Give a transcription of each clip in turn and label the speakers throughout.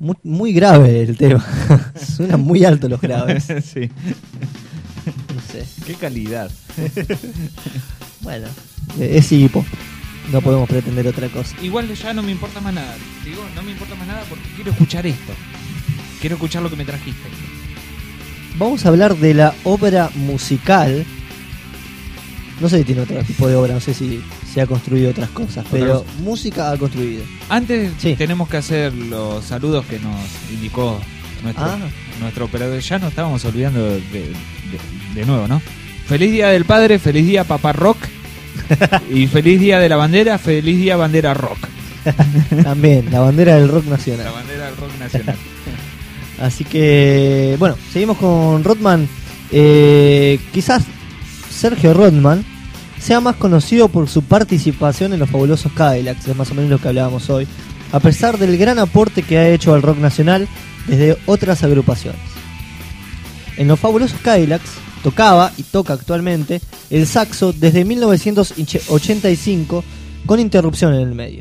Speaker 1: muy grave el tema. Suenan muy altos los graves.
Speaker 2: Sí.
Speaker 1: No sé.
Speaker 2: Qué calidad.
Speaker 1: Bueno, es Iggy Pop. No podemos pretender otra cosa.
Speaker 2: Igual ya no me importa más nada. Digo, no me importa más nada porque quiero escuchar esto. Quiero escuchar lo que me trajiste.
Speaker 1: Vamos a hablar de la obra musical. No sé si tiene otro tipo de obra, no sé si se ha construido otras cosas, pero música ha construido.
Speaker 2: Antes
Speaker 1: Sí.
Speaker 2: tenemos que hacer los saludos que nos indicó nuestro operador. Ya nos estábamos olvidando de nuevo, ¿no? Feliz Día del Padre, feliz día Papá Rock. Y feliz día de la bandera, feliz día bandera rock.
Speaker 1: También, la bandera del rock nacional.
Speaker 2: La bandera del rock nacional.
Speaker 1: Así que, bueno, seguimos con Rodman. Quizás Sergio Rodman sea más conocido por su participación en los Fabulosos Cadillacs, es más o menos lo que hablábamos hoy, a pesar del gran aporte que ha hecho al rock nacional desde otras agrupaciones. En los Fabulosos Cadillacs tocaba y toca actualmente el saxo desde 1985 con interrupción en el medio.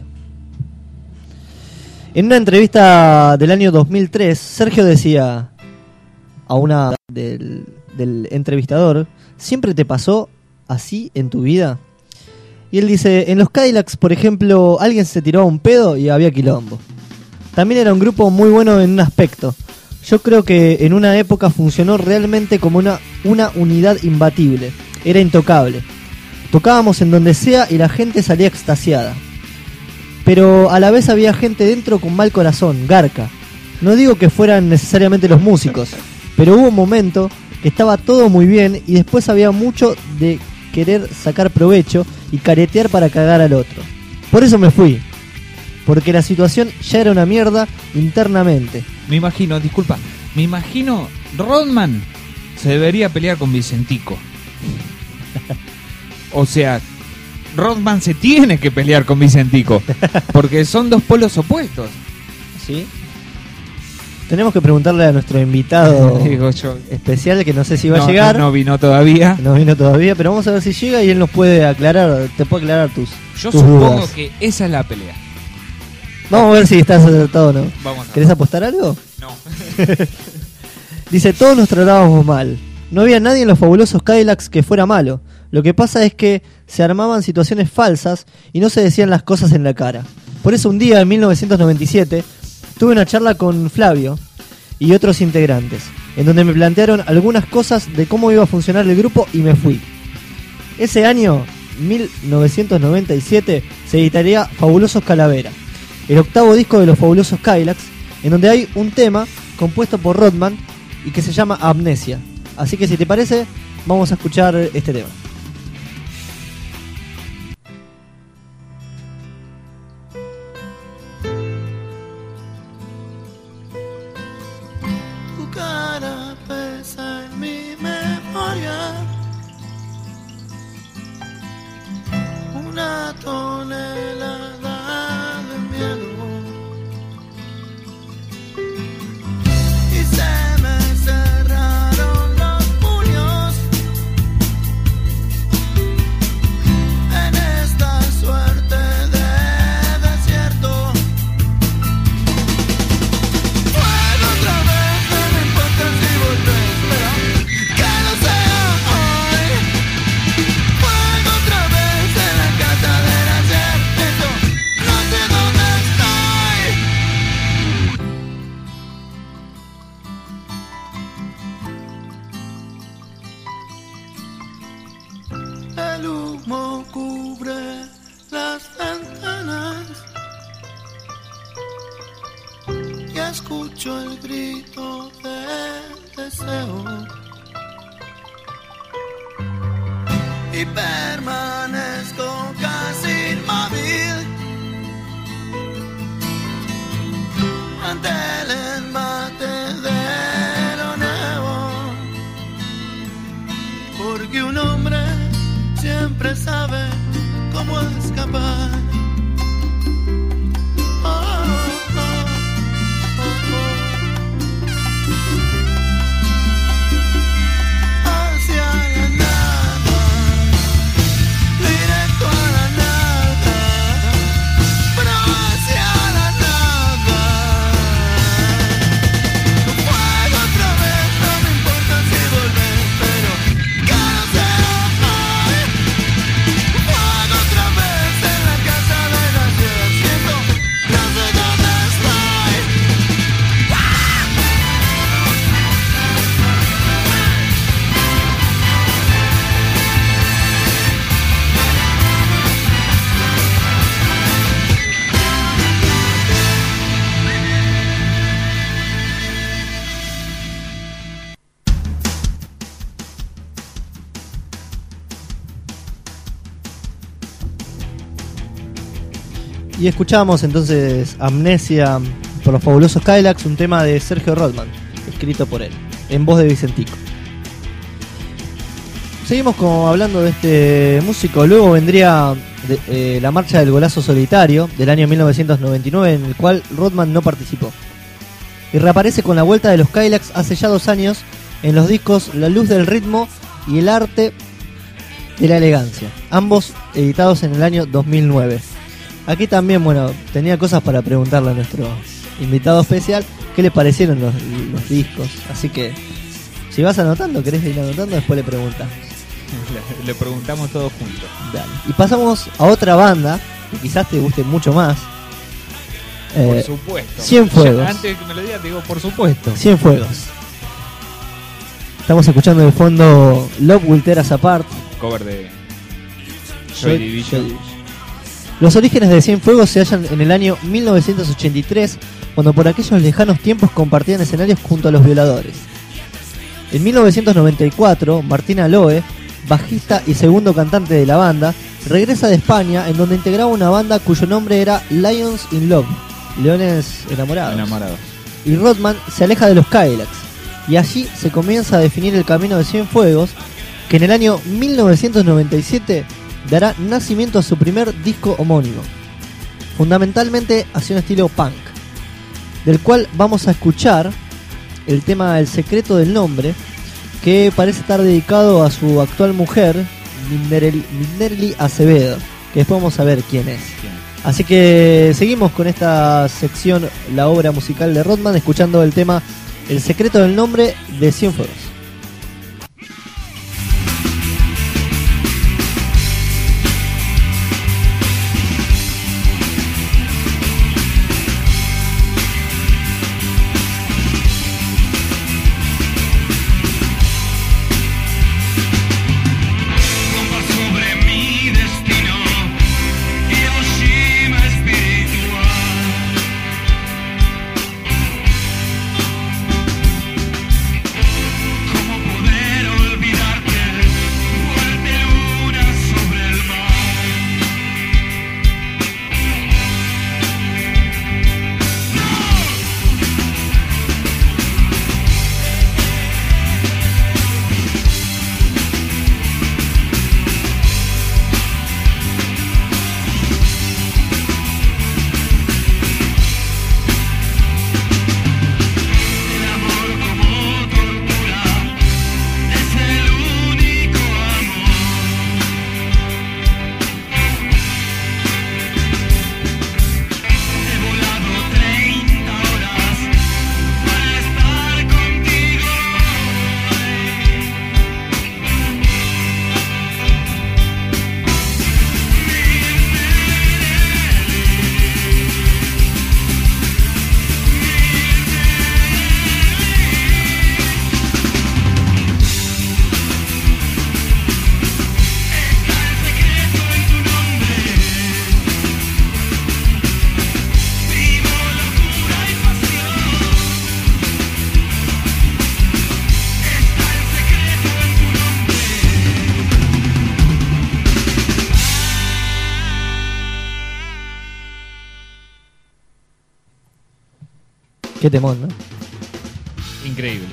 Speaker 1: En una entrevista del año 2003, Sergio decía a una del entrevistador: ¿siempre te pasó así en tu vida? Y él dice: en los Cadillacs, por ejemplo, alguien se tiró a un pedo y había quilombo. También era un grupo muy bueno en un aspecto. Yo creo que en una época funcionó realmente como una unidad imbatible. Era intocable. Tocábamos en donde sea y la gente salía extasiada. Pero a la vez había gente dentro con mal corazón, garca. No digo que fueran necesariamente los músicos, pero hubo un momento que estaba todo muy bien y después había mucho de querer sacar provecho y caretear para cagar al otro. Por eso me fui, porque la situación ya era una mierda internamente.
Speaker 2: Me imagino Rodman se debería pelear con Vicentico. O sea, Rodman se tiene que pelear con Vicentico, porque son dos polos opuestos.
Speaker 1: ¿Sí? Tenemos que preguntarle a nuestro invitado
Speaker 2: Digo yo,
Speaker 1: especial, que no sé si va a llegar.
Speaker 2: No vino todavía.
Speaker 1: No vino todavía, pero vamos a ver si llega y él nos puede aclarar, te puede aclarar tus
Speaker 2: supongo
Speaker 1: dudas.
Speaker 2: que esa es la pelea.
Speaker 1: Vamos a ver si estás acertado o no.
Speaker 2: Vamos a ver.
Speaker 1: ¿Querés apostar algo?
Speaker 2: No.
Speaker 1: Dice: todos nos tratábamos mal. No había nadie en los Fabulosos Cadillacs que fuera malo. Lo que pasa es que se armaban situaciones falsas y no se decían las cosas en la cara. Por eso un día en 1997 tuve una charla con Flavio y otros integrantes, en donde me plantearon algunas cosas de cómo iba a funcionar el grupo y me fui. Ese año, 1997, se editaría Fabulosos Calavera, el octavo disco de los Fabulosos Cadillacs, en donde hay un tema compuesto por Rodman y que se llama Amnesia. Así que si te parece, vamos a escuchar este tema.
Speaker 3: Tu cara pesa en mi memoria, una tonelada de miedo, y se me cerraron los puños en esta suerte de desierto. Fuego otra vez, no me importa si volvés, pero que no sea hoy. Fuego otra vez en la casa del ayer, esto no sé dónde estoy. El humo cubre las ventanas y escucho el grito del deseo y permanezco casi inmóvil ante el embate de lo nuevo, porque un hombre siempre sabe cómo escapar. Oh, oh, oh, oh. Hacia la nada, directo a la nada, pero hacia la nada.
Speaker 1: Y escuchamos entonces Amnesia por los Fabulosos Cadillacs, un tema de Sergio Rodman, escrito por él, en voz de Vicentico. Seguimos como hablando de este músico. Luego vendría la marcha del golazo solitario del año 1999, en el cual Rodman no participó. Y reaparece con la vuelta de los Cadillacs hace ya 2 años en los discos La luz del ritmo y El arte de la elegancia, ambos editados en el año 2009. Aquí también, bueno, tenía cosas para preguntarle a nuestro invitado especial qué le parecieron los discos. Así que, si vas anotando, querés ir anotando, después le preguntas.
Speaker 2: Le preguntamos todos juntos.
Speaker 1: Dale. Y pasamos a otra banda que quizás te guste mucho más.
Speaker 2: Por supuesto.
Speaker 1: Cienfuegos.
Speaker 2: Ya, antes de que me lo digas, te digo por supuesto.
Speaker 1: Cienfuegos. Estamos escuchando de fondo Love Will Tear Us Apart.
Speaker 2: Cover de Joy Division.
Speaker 1: Los orígenes de Cienfuegos se hallan en el año 1983, cuando por aquellos lejanos tiempos compartían escenarios junto a Los Violadores. En 1994, Martín Aloe, bajista y segundo cantante de la banda, regresa de España, en donde integraba una banda cuyo nombre era Lions in Love, Leones Enamorados. Y Rodman se aleja de los Cadillacs, y allí se comienza a definir el camino de Cienfuegos, que en el año 1997 dará nacimiento a su primer disco homónimo, fundamentalmente hacia un estilo punk, del cual vamos a escuchar el tema El secreto del nombre, que parece estar dedicado a su actual mujer, Minderly Acevedo, que después vamos a ver quién es. Así que seguimos con esta sección, la obra musical de Rodman, escuchando el tema El secreto del nombre de Cienfuegos. Qué temón, ¿no?
Speaker 2: Increíble.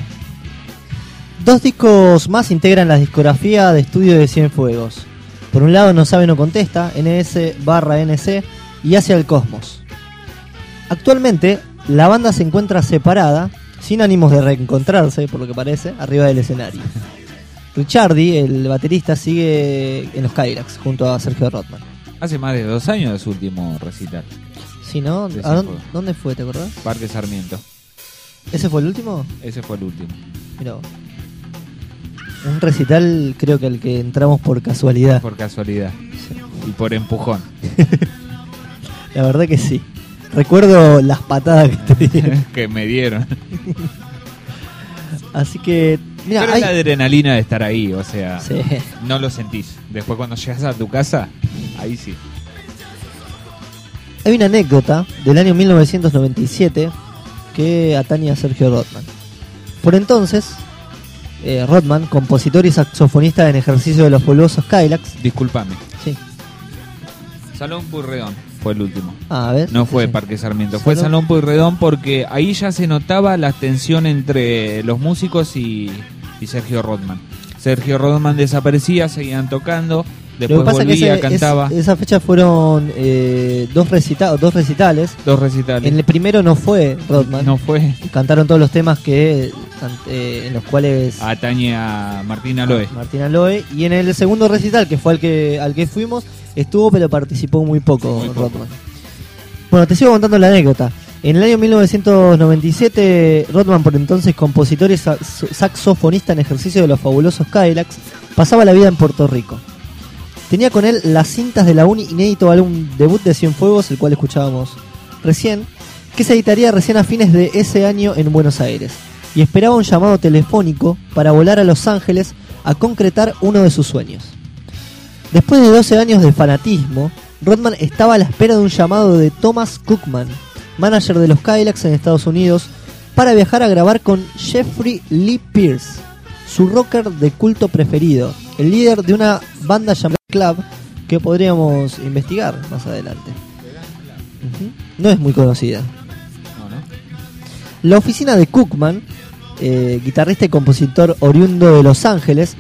Speaker 1: 2 discos más integran la discografía de estudio de Cienfuegos. Por un lado, No sabe, no contesta, NS/NC y Hacia el Cosmos. Actualmente, la banda se encuentra separada, sin ánimos de reencontrarse, por lo que parece, arriba del escenario. Ricciardi, el baterista, sigue en los Cadillacs, junto a Sergio Rodman.
Speaker 2: Hace más de 2 años de su último recital.
Speaker 1: Sí, ¿no?
Speaker 2: De
Speaker 1: ¿A
Speaker 2: Cienfuegos.
Speaker 1: dónde fue, te acordás?
Speaker 2: Parque Sarmiento.
Speaker 1: ¿Ese fue el último?
Speaker 2: Ese fue el último.
Speaker 1: Mirá vos. Un recital, creo que al que entramos por casualidad.
Speaker 2: Por casualidad.
Speaker 1: Sí.
Speaker 2: Y por empujón.
Speaker 1: La verdad que sí. Recuerdo las patadas que te di.
Speaker 2: Que me dieron.
Speaker 1: Así que, mira,
Speaker 2: Pero
Speaker 1: hay...
Speaker 2: la adrenalina de estar ahí, o sea,
Speaker 1: Sí.
Speaker 2: no lo sentís. Después cuando llegas a tu casa, ahí sí.
Speaker 1: Hay una anécdota del año 1997 que atañe a Sergio Rodman. Por entonces, Rodman, compositor y saxofonista en ejercicio de los Fabulosos Cadillacs.
Speaker 2: Disculpame.
Speaker 1: Sí.
Speaker 2: Salón Purredón. fue el último.
Speaker 1: A ver.
Speaker 2: No fue
Speaker 1: sí.
Speaker 2: Parque Sarmiento, fue Salón Pueyrredón, porque ahí ya se notaba la tensión entre los músicos y Sergio Rodman. Sergio Rodman desaparecía, seguían tocando,
Speaker 1: Lo que
Speaker 2: después
Speaker 1: pasa
Speaker 2: volvía,
Speaker 1: que
Speaker 2: cantaba.
Speaker 1: esa fecha fueron dos recitales.
Speaker 2: Dos recitales.
Speaker 1: En el primero no fue Rodman.
Speaker 2: No fue.
Speaker 1: Cantaron todos los temas que en los cuales
Speaker 2: Atañe a Martín Aloe.
Speaker 1: Martín Aloe. Y en el segundo recital, que fue al que fuimos, estuvo pero participó muy poco Rodman. Bueno, te sigo contando la anécdota. En el año 1997, Rodman, por entonces compositor y saxofonista en ejercicio de los fabulosos Cadillacs, pasaba la vida en Puerto Rico. Tenía con él las cintas de la inédito álbum debut de Cienfuegos, el cual escuchábamos recién, que se editaría recién a fines de ese año en Buenos Aires, y esperaba un llamado telefónico para volar a Los Ángeles a concretar uno de sus sueños. Después de 12 años de fanatismo, Rodman estaba a la espera de un llamado de Thomas Cookman, manager de los Cadillacs en Estados Unidos, para viajar a grabar con Jeffrey Lee Pierce, su rocker de culto preferido, el líder de una banda llamada Club, que podríamos investigar más adelante. No es muy conocida.
Speaker 2: No.
Speaker 1: La oficina de Cookman, guitarrista y compositor oriundo de Los Ángeles,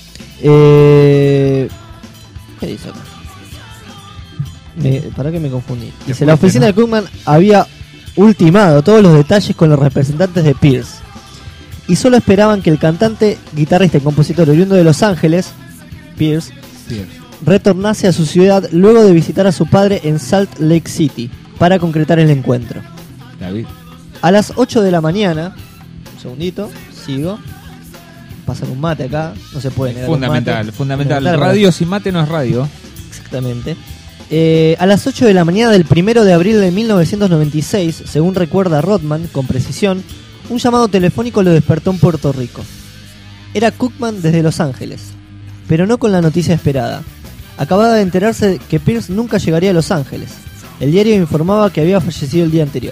Speaker 1: ¿qué dice acá? ¿Para qué me confundí? Dice, la oficina de Cookman había ultimado todos los detalles con los representantes de Pierce y solo esperaban que el cantante, guitarrista y compositor oriundo de Los Ángeles, Pierce, retornase a su ciudad luego de visitar a su padre en Salt Lake City para concretar el encuentro.
Speaker 2: David.
Speaker 1: A las 8 de la mañana, un segundito, sigo. Pasan un mate acá, no se puede negar.
Speaker 2: Fundamental. Radio sin mate no es radio.
Speaker 1: Exactamente. A las 8 de la mañana del 1 de abril de 1996, según recuerda Rodman con precisión, un llamado telefónico lo despertó en Puerto Rico. Era Cookman desde Los Ángeles, pero no con la noticia esperada. Acababa de enterarse que Pierce nunca llegaría a Los Ángeles. El diario informaba que había fallecido el día anterior.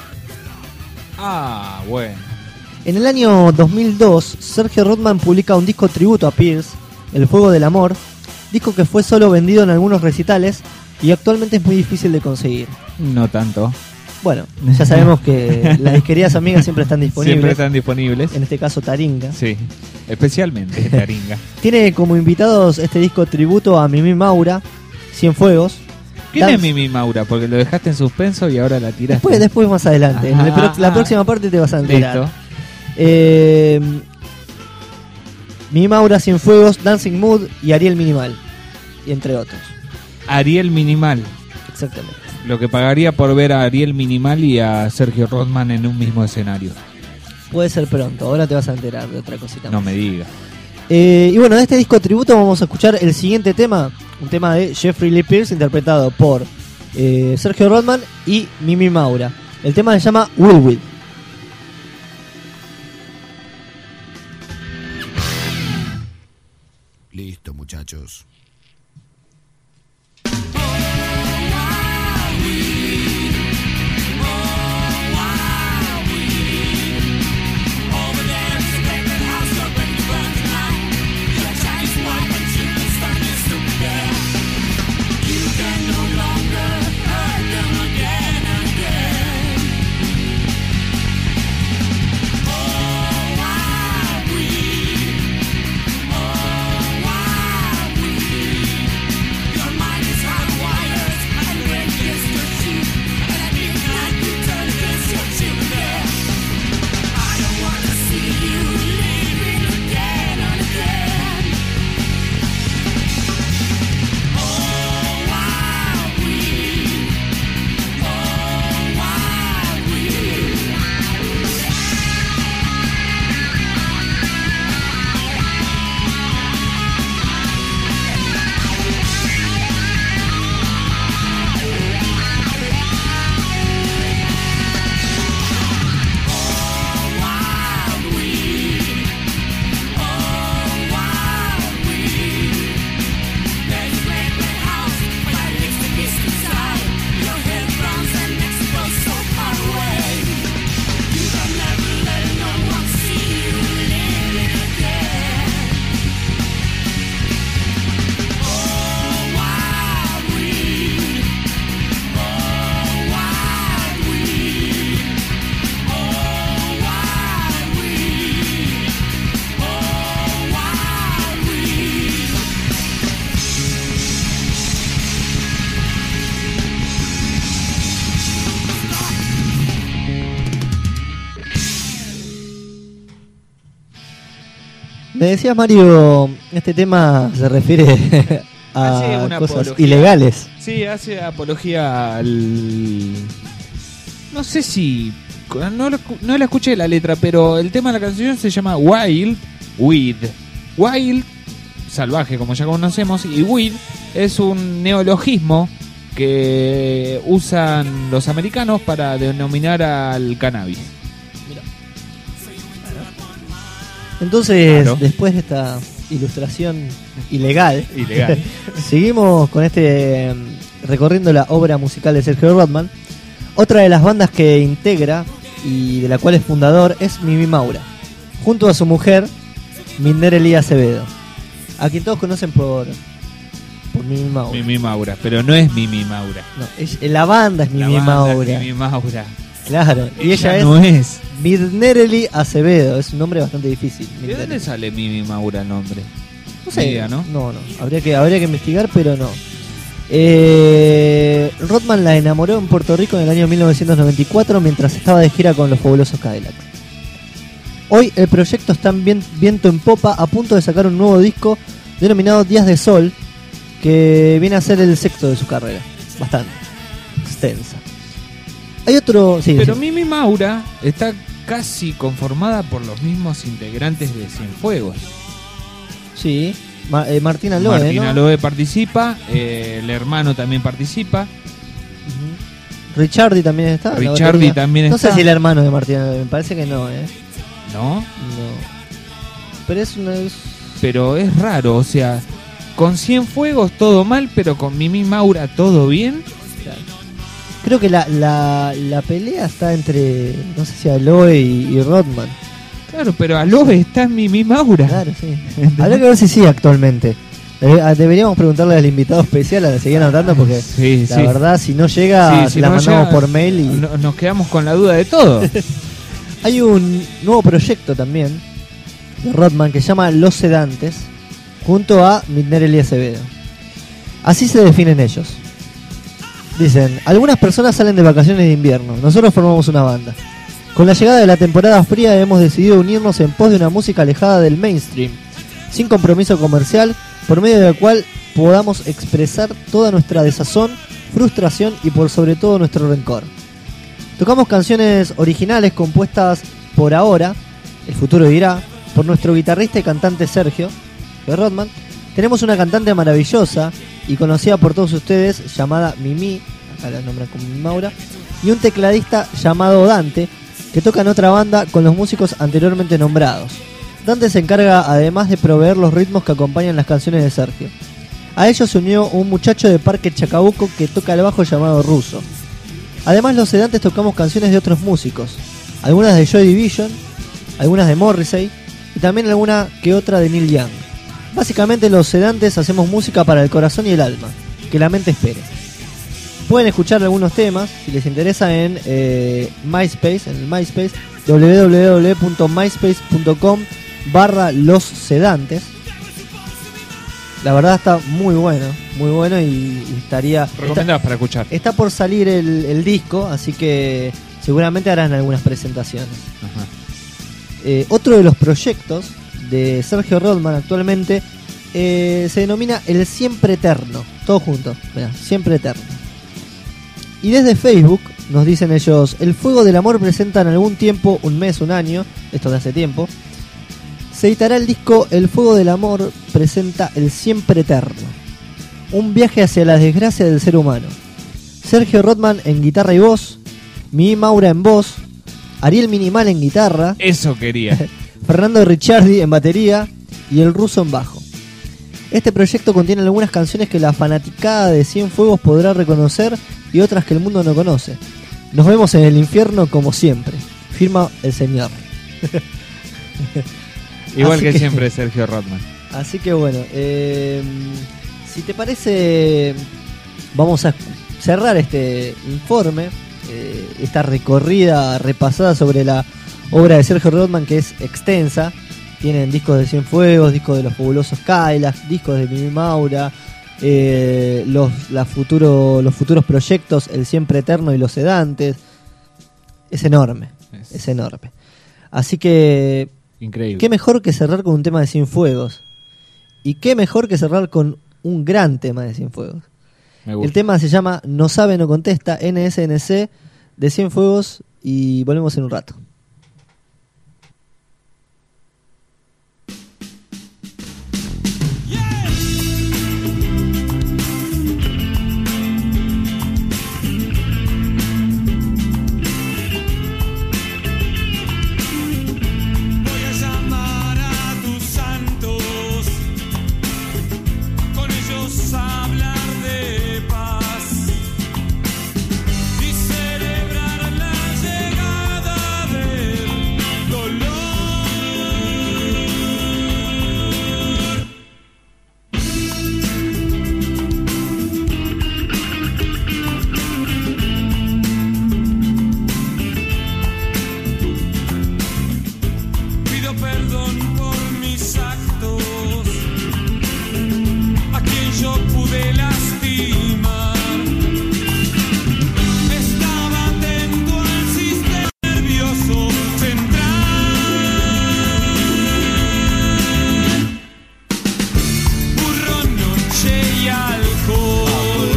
Speaker 2: Ah, bueno.
Speaker 1: En el año 2002, Sergio Rodman publica un disco tributo a Pierce, El Fuego del Amor, disco que fue solo vendido en algunos recitales y actualmente es muy difícil de conseguir.
Speaker 2: No tanto.
Speaker 1: Bueno, ya sabemos que las disquerías amigas siempre están disponibles.
Speaker 2: Siempre están disponibles.
Speaker 1: En este caso Taringa.
Speaker 2: Sí, especialmente Taringa.
Speaker 1: Tiene como invitados este disco tributo a Mimi Maura, Cienfuegos.
Speaker 2: ¿Quién es Mimi Maura? Porque lo dejaste en suspenso y ahora la tiraste.
Speaker 1: Después más adelante. La próxima parte te vas a enterar.
Speaker 2: Listo.
Speaker 1: Mimi Maura, Cienfuegos, Dancing Mood y Ariel Minimal, y entre otros.
Speaker 2: Ariel Minimal.
Speaker 1: Exactamente.
Speaker 2: Lo que pagaría por ver a Ariel Minimal y a Sergio Rodman en un mismo escenario.
Speaker 1: Puede ser pronto, ahora te vas a enterar de otra cosita más.
Speaker 2: No me digas.
Speaker 1: Y bueno, de este disco tributo vamos a escuchar el siguiente tema, un tema de Jeffrey Lee Pierce interpretado por Sergio Rodman y Mimi Maura. El tema se llama Will Will.
Speaker 3: Listo, muchachos.
Speaker 4: Oh,
Speaker 1: Me decías, Mario, este tema se refiere a
Speaker 2: Hace una
Speaker 1: cosas
Speaker 2: apología.
Speaker 1: ilegales.
Speaker 2: Sí, hace apología al... No sé si... No la escuché la letra, pero el tema de la canción se llama Wild Weed. Wild, salvaje como ya conocemos, y weed es un neologismo que usan los americanos para denominar al cannabis.
Speaker 1: Entonces,
Speaker 2: Claro.
Speaker 1: después de esta ilustración ilegal,
Speaker 2: Ilegal.
Speaker 1: seguimos con recorriendo la obra musical de Sergio Rodman. Otra de las bandas que integra y de la cual es fundador es Mimi Maura, junto a su mujer Minderely Acevedo, a quien todos conocen por Mimi Maura.
Speaker 2: Mimi Maura, pero no es Mimi Maura.
Speaker 1: No, la banda es
Speaker 2: La
Speaker 1: Mimi
Speaker 2: banda es
Speaker 1: Maura.
Speaker 2: Mimi Maura.
Speaker 1: Claro, y ella es
Speaker 2: no es.
Speaker 1: Minderely Acevedo, es un nombre bastante difícil.
Speaker 2: ¿De
Speaker 1: Minderely.
Speaker 2: dónde sale Mimi Maura el nombre?
Speaker 1: No sé,
Speaker 2: Ni idea, ¿no?
Speaker 1: No, habría que investigar, pero no. Rodman la enamoró en Puerto Rico en el año 1994 mientras estaba de gira con los fabulosos Cadillacs. Hoy el proyecto está en viento en popa, a punto de sacar un nuevo disco denominado Días de Sol, que viene a ser el sexto de su carrera, bastante extensa. Hay otro... Sí,
Speaker 2: Pero
Speaker 1: sí.
Speaker 2: Mimi Maura está casi conformada por los mismos integrantes de Cienfuegos.
Speaker 1: Sí, Martina Loe,
Speaker 2: Martina
Speaker 1: ¿no?
Speaker 2: Loe participa, el hermano también participa.
Speaker 1: Ujú. Ricciardi también está. en la
Speaker 2: Ricciardi
Speaker 1: batería.
Speaker 2: también
Speaker 1: No
Speaker 2: está.
Speaker 1: sé si el hermano de Martina Loe, me parece que no,
Speaker 2: ¿No?
Speaker 1: No. Pero es una...
Speaker 2: Pero es raro, o sea, con Cienfuegos todo mal, pero con Mimi Maura todo bien.
Speaker 1: Creo que la pelea está entre, no sé si Aloe y Rodman.
Speaker 2: Claro, pero Aloe está en Mimi Maura.
Speaker 1: Claro, sí. Habrá que ver si sí actualmente. Deberíamos preguntarle al invitado especial, a seguir anotando, porque
Speaker 2: Sí,
Speaker 1: la
Speaker 2: sí.
Speaker 1: verdad, si no llega,
Speaker 2: Sí, si
Speaker 1: la
Speaker 2: no
Speaker 1: mandamos
Speaker 2: llega,
Speaker 1: por mail. Y
Speaker 2: nos quedamos con la duda de todo.
Speaker 1: hay un nuevo proyecto también de Rodman que se llama Los Sedantes, junto a Minderely Acevedo. Así se definen ellos. Dicen, algunas personas salen de vacaciones de invierno, nosotros formamos una banda. Con la llegada de la temporada fría hemos decidido unirnos en pos de una música alejada del mainstream, sin compromiso comercial, por medio del cual podamos expresar toda nuestra desazón, frustración y por sobre todo nuestro rencor. Tocamos canciones originales compuestas por ahora, el futuro dirá, por nuestro guitarrista y cantante Sergio Rodman. Tenemos una cantante maravillosa y conocida por todos ustedes llamada Mimi, acá la nombran como Mimi Maura, y un tecladista llamado Dante, que toca en otra banda con los músicos anteriormente nombrados. Dante se encarga además de proveer los ritmos que acompañan las canciones de Sergio. A ellos se unió un muchacho de Parque Chacabuco que toca el bajo llamado Russo. Además, los Sedantes tocamos canciones de otros músicos, algunas de Joy Division, algunas de Morrissey y también alguna que otra de Neil Young. Básicamente los Sedantes hacemos música para el corazón y el alma, que la mente espere. Pueden escuchar algunos temas si les interesa en MySpace, en el MySpace, www.myspace.com/Los Sedantes. La verdad está muy bueno y estaría...
Speaker 2: Recomendadas para escuchar.
Speaker 1: Está por salir el disco, así que seguramente harán algunas presentaciones.
Speaker 2: Ajá.
Speaker 1: Otro de los proyectos de Sergio Rodman actualmente se denomina El Siempre Eterno. Todo junto, mirá, Siempre Eterno. Y desde Facebook nos dicen ellos: El Fuego del Amor presenta en algún tiempo, un mes, un año, esto de hace tiempo, se editará el disco El Fuego del Amor presenta El Siempre Eterno, un viaje hacia la desgracia del ser humano. Sergio Rodman en guitarra y voz, Mimi Maura en voz, Ariel Minimal en guitarra,
Speaker 2: Eso quería.
Speaker 1: Fernando Ricciardi en batería y el Russo en bajo. Este proyecto contiene algunas canciones que la fanaticada de Cienfuegos podrá reconocer y otras que el mundo no conoce. Nos vemos en el infierno como siempre, firma el señor.
Speaker 2: Igual
Speaker 1: Así
Speaker 2: que
Speaker 1: que-
Speaker 2: siempre Sergio Rodman.
Speaker 1: Así que bueno, si te parece, vamos a cerrar este informe, esta recorrida repasada sobre la obra de Sergio Rodman, que es extensa. Tienen discos de Cienfuegos, discos de los fabulosos Cadillacs, discos de Mimi Maura, los futuros proyectos, El Siempre Eterno y Los Sedantes. Es enorme, es enorme. Así que
Speaker 2: Increíble.
Speaker 1: Qué mejor que cerrar con un tema de Cienfuegos. Y qué mejor que cerrar con un gran tema de Cienfuegos.
Speaker 2: Me gusta.
Speaker 1: El tema se llama No sabe, no contesta, NSNC de Cienfuegos, y volvemos en un rato.
Speaker 3: Voy a llamar a tus santos, con ellos hablar de paz y celebrar la llegada del dolor. Pido perdón por mis actos, a quien yo pude lastimar. Estaba atento al sistema nervioso central. Burro, noche y alcohol,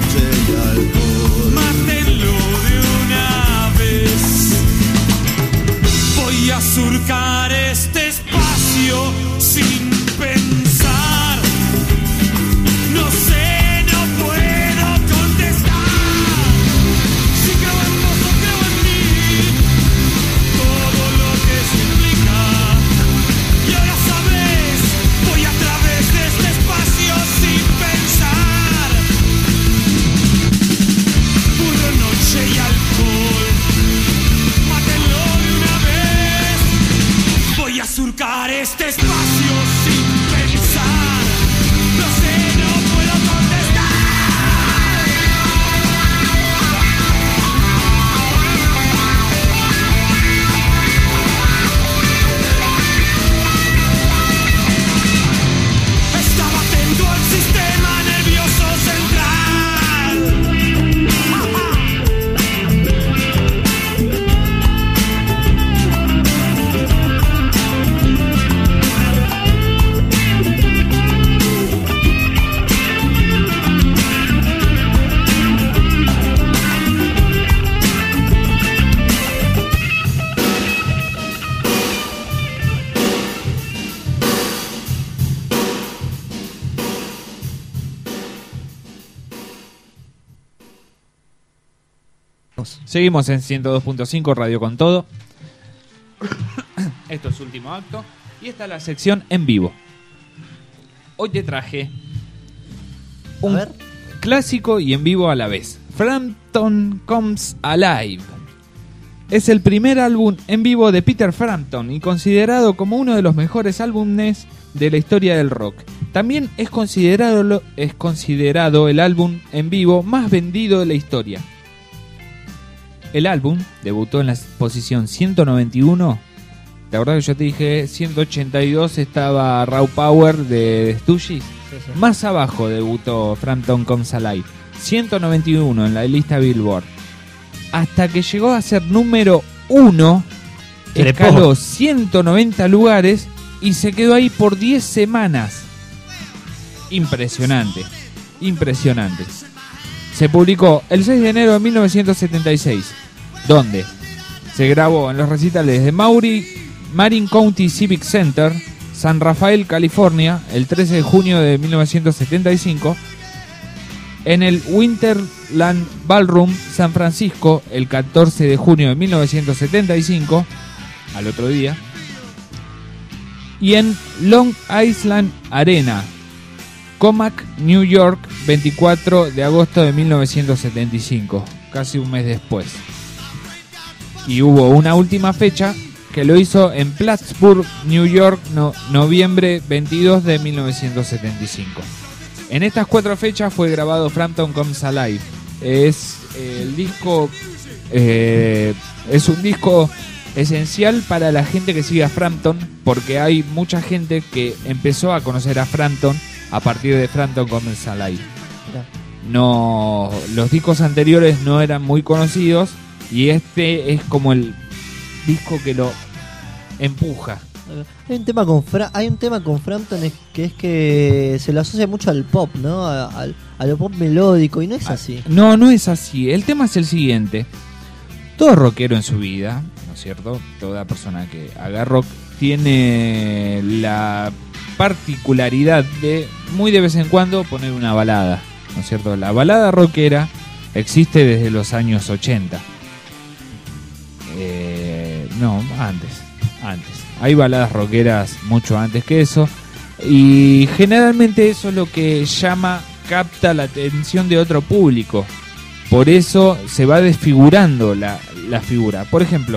Speaker 3: mátenlo de una vez. Voy a surcar este espacio sin pensar. No sé, no puedo contestar. Si creo en vos o creo en mí, todo lo que eso implica. Y ahora sabes, voy a través de este espacio sin pensar. Puro noche y alcohol, mátenlo de una vez. Voy a surcar este espacio sin pensar. No sé, no puedo contestar. Estaba atento al sistema nervioso central.
Speaker 2: Seguimos en 102.5 Radio con Todo. Esto es Último Acto. Y esta es la sección en vivo. Hoy te traje un clásico y en vivo a la vez. Frampton Comes Alive. Es el primer álbum en vivo de Peter Frampton y considerado como uno de los mejores álbumes de la historia del rock. También es considerado el álbum en vivo más vendido de la historia. El álbum debutó en la posición 191. ¿Te acordás que yo te dije 182 estaba Raw Power de Stooges?
Speaker 1: Sí.
Speaker 2: Más abajo debutó Frampton Comes Alive, 191 en la lista Billboard. Hasta que llegó a ser número 1, escaló 190 lugares y se quedó ahí por 10 semanas. Impresionante, impresionante. Se publicó el 6 de enero de 1976, donde se grabó en los recitales de Marin County Civic Center, San Rafael, California, el 13 de junio de 1975, en el Winterland Ballroom, San Francisco, el 14 de junio de 1975, al otro día, y en Long Island Arena, Comac, New York, 24 de agosto de 1975, casi un mes después. Y hubo una última fecha que lo hizo en Plattsburgh, New York, noviembre 22 de 1975. En estas 4 fechas fue grabado Frampton Comes Alive. Es el disco, es un disco esencial para la gente que sigue a Frampton, porque hay mucha gente que empezó a conocer a Frampton a partir de Frampton Comes Alive. No, los discos anteriores no eran muy conocidos y este es como el disco que lo empuja
Speaker 1: Hay un tema con Frampton que es que se lo asocia mucho al pop, ¿no? A lo pop melódico, y no es así.
Speaker 2: No, no es así. El tema es el siguiente. Todo rockero en su vida, ¿no es cierto? Toda persona que haga rock tiene la particularidad de, muy de vez en cuando, poner una balada, ¿no es cierto? La balada rockera existe desde los años 80. No, antes. Hay baladas rockeras mucho antes que eso. Y generalmente eso es lo que capta la atención de otro público. Por eso se va desfigurando la figura. Por ejemplo,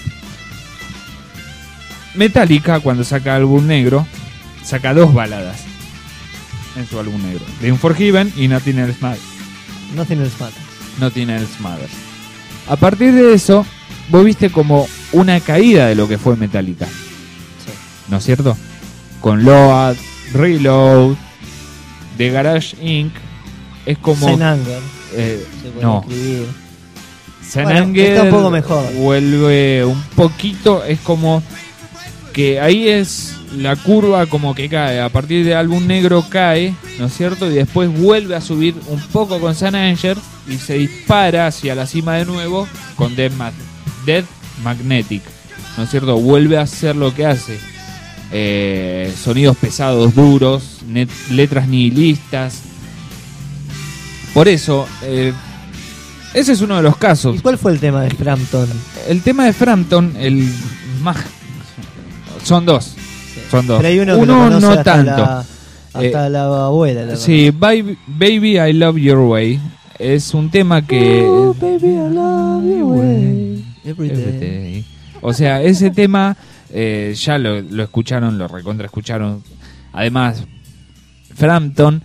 Speaker 2: Metallica, cuando saca álbum negro, saca 2 baladas en su álbum negro: The Unforgiven y Nothing Else Matters. Nothing Else Matters. A partir de eso, vos viste como una caída de lo que fue Metallica.
Speaker 1: Sí.
Speaker 2: ¿No es cierto? Con Load, Reload, The Garage Inc. Es como...
Speaker 1: Saint Anger.
Speaker 2: No. Saint Anger
Speaker 1: está un poco mejor.
Speaker 2: Vuelve un poquito, es como que ahí es la curva como que cae. A partir del álbum negro cae, ¿no es cierto? Y después vuelve a subir un poco con Saint Anger y se dispara hacia la cima de nuevo con Death Magnetic, ¿no es cierto? Vuelve a hacer lo que hace. Sonidos pesados, duros, letras nihilistas. Por eso, ese es uno de los casos.
Speaker 1: ¿Y cuál fue el tema de Frampton?
Speaker 2: El tema de Frampton, el más... Son dos.
Speaker 1: Sí.
Speaker 2: Son dos.
Speaker 1: Pero hay uno que
Speaker 2: uno
Speaker 1: lo
Speaker 2: no
Speaker 1: hasta
Speaker 2: tanto.
Speaker 1: Hasta la abuela.
Speaker 2: Sí, Baby I Love Your Way. Es un tema que...
Speaker 1: Oh, baby, I love your way. Every day.
Speaker 2: O sea, ese tema ya lo escucharon, lo recontra escucharon. Además, Frampton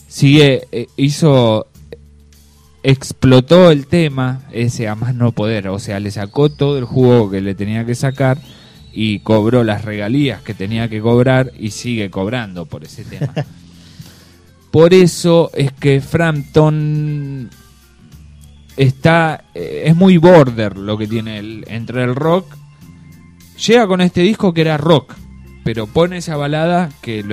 Speaker 2: explotó el tema ese a más no poder. O sea, le sacó todo el jugo que le tenía que sacar y cobró las regalías que tenía que cobrar y sigue cobrando por ese tema. Por eso es que Frampton es muy border lo que tiene entre el rock. Llega con este disco que era rock, pero pone esa balada que lo